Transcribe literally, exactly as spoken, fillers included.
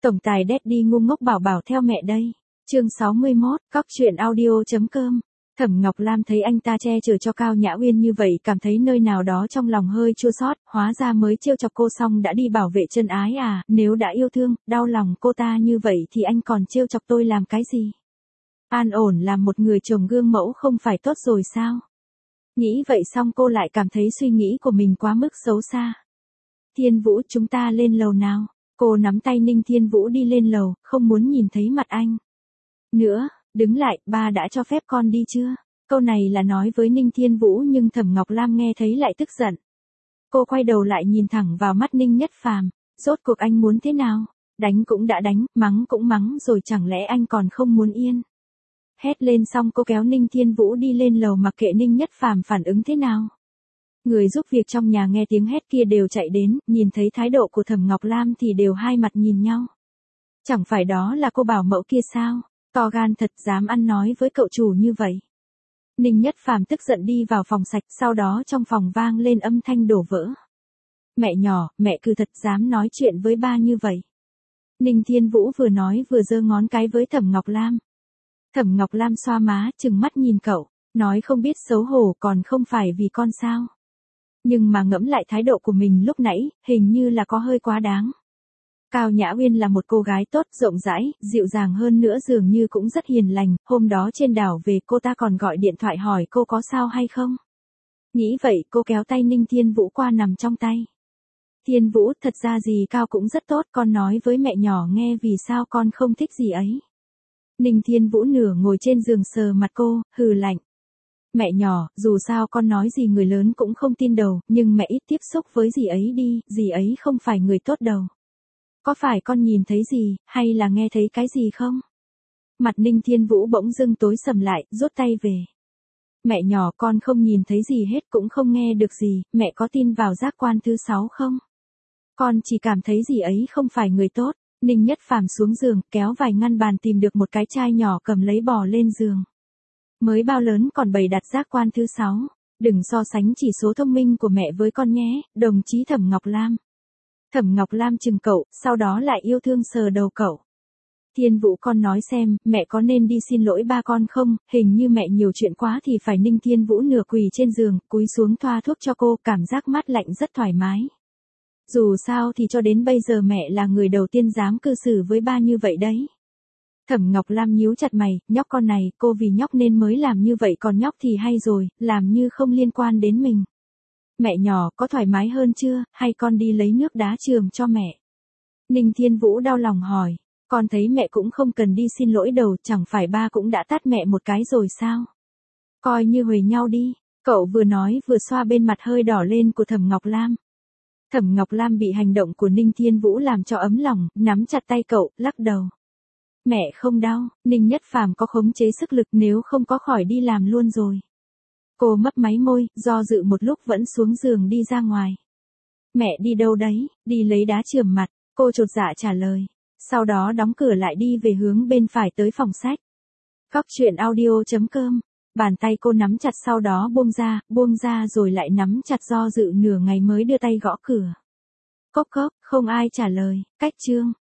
Tổng tài Daddy ngu ngốc bảo bảo theo mẹ đây. Chương sáu mươi mốt, cóc truyện audio.com. Thẩm Ngọc Lam thấy anh ta che chở cho Cao Nhã Uyên như vậy, cảm thấy nơi nào đó trong lòng hơi chua xót, hóa ra mới trêu chọc cô xong đã đi bảo vệ chân ái à, nếu đã yêu thương, đau lòng cô ta như vậy thì anh còn trêu chọc tôi làm cái gì? An ổn làm một người chồng gương mẫu không phải tốt rồi sao? Nghĩ vậy xong cô lại cảm thấy suy nghĩ của mình quá mức xấu xa. Thiên Vũ, chúng ta lên lầu nào. Cô nắm tay Ninh Thiên Vũ đi lên lầu, không muốn nhìn thấy mặt anh. Nữa, đứng lại, ba đã cho phép con đi chưa? Câu này là nói với Ninh Thiên Vũ nhưng Thẩm Ngọc Lam nghe thấy lại tức giận. Cô quay đầu lại nhìn thẳng vào mắt Ninh Nhất Phàm, rốt cuộc anh muốn thế nào? Đánh cũng đã đánh, mắng cũng mắng rồi, chẳng lẽ anh còn không muốn yên? Hét lên xong cô kéo Ninh Thiên Vũ đi lên lầu mặc kệ Ninh Nhất Phàm phản ứng thế nào. Người giúp việc trong nhà nghe tiếng hét kia đều chạy đến, nhìn thấy thái độ của Thẩm Ngọc Lam thì đều hai mặt nhìn nhau. Chẳng phải đó là cô bảo mẫu kia sao? To gan thật, dám ăn nói với cậu chủ như vậy. Ninh Nhất Phàm tức giận đi vào phòng sạch, sau đó trong phòng vang lên âm thanh đổ vỡ. Mẹ nhỏ, mẹ cứ thật dám nói chuyện với ba như vậy. Ninh Thiên Vũ vừa nói vừa giơ ngón cái với Thẩm Ngọc Lam. Thẩm Ngọc Lam xoa má, trừng mắt nhìn cậu, nói không biết xấu hổ còn không phải vì con sao. Nhưng mà ngẫm lại thái độ của mình lúc nãy, hình như là có hơi quá đáng. Cao Nhã Uyên là một cô gái tốt, rộng rãi, dịu dàng hơn nữa dường như cũng rất hiền lành, hôm đó trên đảo về cô ta còn gọi điện thoại hỏi cô có sao hay không. Nghĩ vậy cô kéo tay Ninh Thiên Vũ qua nằm trong tay. Thiên Vũ, thật ra gì Cao cũng rất tốt, con nói với mẹ nhỏ nghe vì sao con không thích gì ấy. Ninh Thiên Vũ nửa ngồi trên giường sờ mặt cô, hừ lạnh. Mẹ nhỏ, dù sao con nói gì người lớn cũng không tin đâu, nhưng mẹ ít tiếp xúc với dì ấy đi, dì ấy không phải người tốt đâu. Có phải con nhìn thấy gì, hay là nghe thấy cái gì không? Mặt Ninh Thiên Vũ bỗng dưng tối sầm lại, rút tay về. Mẹ nhỏ, con không nhìn thấy gì hết cũng không nghe được gì, mẹ có tin vào giác quan thứ sáu không? Con chỉ cảm thấy dì ấy không phải người tốt. Ninh Nhất Phàm xuống giường, kéo vài ngăn bàn tìm được một cái chai nhỏ cầm lấy bò lên giường. Mới bao lớn còn bày đặt giác quan thứ sáu. Đừng so sánh chỉ số thông minh của mẹ với con nhé, đồng chí Thẩm Ngọc Lam. Thẩm Ngọc Lam chừng cậu, sau đó lại yêu thương sờ đầu cậu. Thiên Vũ, con nói xem, mẹ có nên đi xin lỗi ba con không? Hình như mẹ nhiều chuyện quá thì phải. Ninh Thiên Vũ nửa quỳ trên giường, cúi xuống thoa thuốc cho cô, cảm giác mát lạnh rất thoải mái. Dù sao thì cho đến bây giờ mẹ là người đầu tiên dám cư xử với ba như vậy đấy. Thẩm Ngọc Lam nhíu chặt mày, nhóc con này, cô vì nhóc nên mới làm như vậy, còn nhóc thì hay rồi, làm như không liên quan đến mình. Mẹ nhỏ, có thoải mái hơn chưa, hay con đi lấy nước đá trường cho mẹ? Ninh Thiên Vũ đau lòng hỏi, con thấy mẹ cũng không cần đi xin lỗi đâu, chẳng phải ba cũng đã tát mẹ một cái rồi sao? Coi như huề nhau đi, cậu vừa nói vừa xoa bên mặt hơi đỏ lên của Thẩm Ngọc Lam. Thẩm Ngọc Lam bị hành động của Ninh Thiên Vũ làm cho ấm lòng, nắm chặt tay cậu, lắc đầu. Mẹ không đau, Ninh Nhất Phàm có khống chế sức lực, nếu không có khỏi đi làm luôn rồi. Cô mấp máy môi, do dự một lúc vẫn xuống giường đi ra ngoài. Mẹ đi đâu đấy? Đi lấy đá chườm mặt, cô chột dạ trả lời. Sau đó đóng cửa lại đi về hướng bên phải tới phòng sách. Cóc truyện audio.com. Bàn tay cô nắm chặt sau đó buông ra, buông ra rồi lại nắm chặt, do dự nửa ngày mới đưa tay gõ cửa. Cốc cốc, không ai trả lời, cách chương.